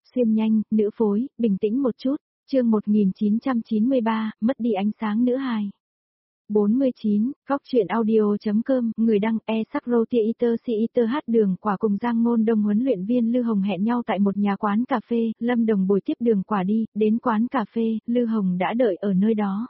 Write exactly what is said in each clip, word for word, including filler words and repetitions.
xuyên nhanh, nữ phối, bình tĩnh một chút, chương một nghìn chín trăm chín mươi ba, mất đi ánh sáng nữ hài. bốn mươi chín, góc truyện audio.com, người đăng e sắc rô tia iter si iter hát Đường Quả cùng Giang Ngôn Đông huấn luyện viên Lư Hồng hẹn nhau tại một nhà quán cà phê, Lâm Đồng bồi tiếp Đường Quả đi, đến quán cà phê, Lư Hồng đã đợi ở nơi đó.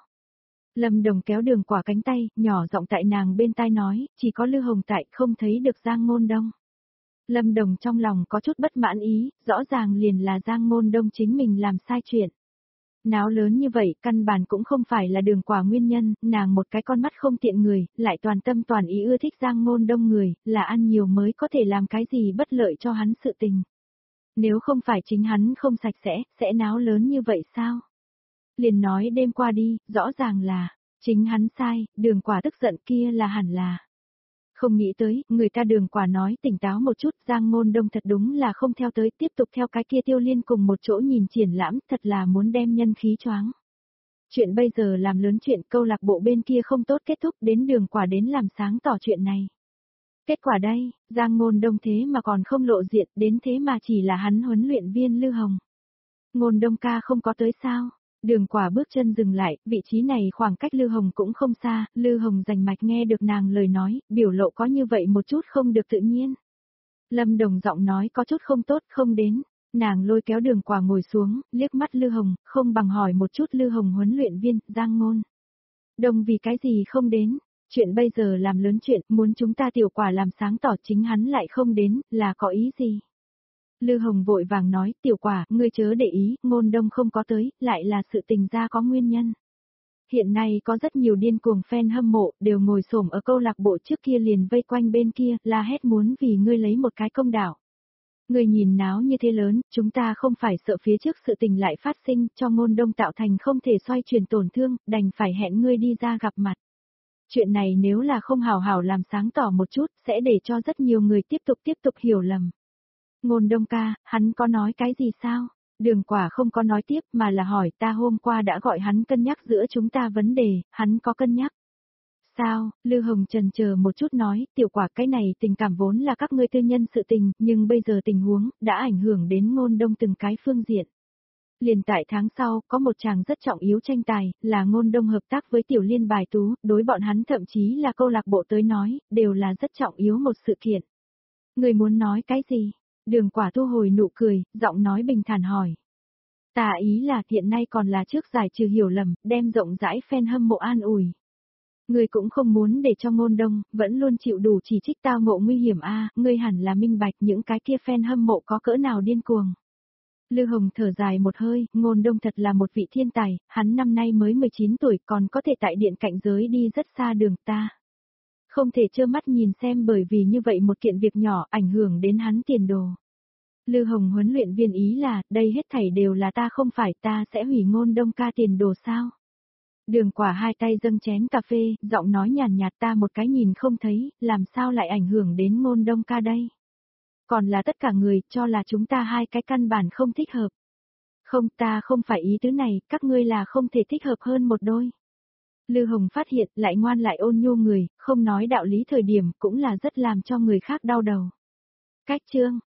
Lâm Đồng kéo Đường Quả cánh tay, nhỏ giọng tại nàng bên tai nói, chỉ có Lư Hồng tại, không thấy được Giang Ngôn Đông. Lâm Đồng trong lòng có chút bất mãn ý, rõ ràng liền là Giang Ngôn Đông chính mình làm sai chuyện. Náo lớn như vậy, căn bản cũng không phải là Đường Quả nguyên nhân, nàng một cái con mắt không tiện người, lại toàn tâm toàn ý ưa thích Giang Ngôn Đông người, là ăn nhiều mới có thể làm cái gì bất lợi cho hắn sự tình. Nếu không phải chính hắn không sạch sẽ, sẽ náo lớn như vậy sao? Liền nói đêm qua đi, rõ ràng là, chính hắn sai, Đường Quả tức giận kia là hẳn là. Không nghĩ tới, người ta Đường Quả nói tỉnh táo một chút, Giang Ngôn Đông thật đúng là không theo tới, tiếp tục theo cái kia Tiêu Liên cùng một chỗ nhìn triển lãm, thật là muốn đem nhân khí choáng. Chuyện bây giờ làm lớn chuyện, câu lạc bộ bên kia không tốt kết thúc, đến Đường Quả đến làm sáng tỏ chuyện này. Kết quả đây, Giang Ngôn Đông thế mà còn không lộ diện, đến thế mà chỉ là hắn huấn luyện viên Lư Hồng. Ngôn Đông ca không có tới sao? Đường Quả bước chân dừng lại, vị trí này khoảng cách Lư Hồng cũng không xa, Lư Hồng rành mạch nghe được nàng lời nói, biểu lộ có như vậy một chút không được tự nhiên. Lâm Đồng giọng nói có chút không tốt, không đến, nàng lôi kéo Đường Quả ngồi xuống, liếc mắt Lư Hồng, không bằng hỏi một chút Lư Hồng huấn luyện viên, Giang Ngôn Đông vì cái gì không đến, chuyện bây giờ làm lớn chuyện, muốn chúng ta Tiểu Quả làm sáng tỏ chính hắn lại không đến, là có ý gì? Lư Hồng vội vàng nói, Tiểu Quả, ngươi chớ để ý, Ngôn Đông không có tới, lại là sự tình ra có nguyên nhân. Hiện nay có rất nhiều điên cuồng fan hâm mộ, đều ngồi xổm ở câu lạc bộ trước kia liền vây quanh bên kia, la hét muốn vì ngươi lấy một cái công đạo. Ngươi nhìn náo như thế lớn, chúng ta không phải sợ phía trước sự tình lại phát sinh, cho Ngôn Đông tạo thành không thể xoay chuyển tổn thương, đành phải hẹn ngươi đi ra gặp mặt. Chuyện này nếu là không hào hào làm sáng tỏ một chút, sẽ để cho rất nhiều người tiếp tục tiếp tục hiểu lầm. Ngôn Đông ca, hắn có nói cái gì sao? Đường Quả không có nói tiếp mà là hỏi ta hôm qua đã gọi hắn cân nhắc giữa chúng ta vấn đề, hắn có cân nhắc. Sao? Lư Hồng chần chờ một chút nói, Tiểu Quả cái này tình cảm vốn là các ngươi tư nhân sự tình, nhưng bây giờ tình huống đã ảnh hưởng đến Ngôn Đông từng cái phương diện. Liền tại tháng sau, có một chàng rất trọng yếu tranh tài, là Ngôn Đông hợp tác với Tiểu Liên bài tú, đối bọn hắn thậm chí là câu lạc bộ tới nói, đều là rất trọng yếu một sự kiện. Người muốn nói cái gì? Đường Quả thu hồi nụ cười, giọng nói bình thản hỏi. Ta ý là hiện nay còn là trước giải trừ hiểu lầm, đem rộng rãi fan hâm mộ an ủi. Ngươi cũng không muốn để cho Ngôn Đông, vẫn luôn chịu đủ chỉ trích tao ngộ nguy hiểm a, à, ngươi hẳn là minh bạch những cái kia fan hâm mộ có cỡ nào điên cuồng. Lư Hồng thở dài một hơi, Ngôn Đông thật là một vị thiên tài, hắn năm nay mới mười chín tuổi còn có thể tại điện cạnh giới đi rất xa đường ta. Không thể trơ mắt nhìn xem bởi vì như vậy một kiện việc nhỏ ảnh hưởng đến hắn tiền đồ. Lư Hồng huấn luyện viên ý là, đây hết thảy đều là ta không phải ta sẽ hủy Ngôn Đông ca tiền đồ sao? Đường Quả hai tay dâng chén cà phê, giọng nói nhàn nhạt ta một cái nhìn không thấy, làm sao lại ảnh hưởng đến Ngôn Đông ca đây? Còn là tất cả người cho là chúng ta hai cái căn bản không thích hợp. Không ta không phải ý tứ này, các ngươi là không thể thích hợp hơn một đôi. Lư Hồng phát hiện lại ngoan lại ôn nhu người, không nói đạo lý thời điểm cũng là rất làm cho người khác đau đầu. Cách chương,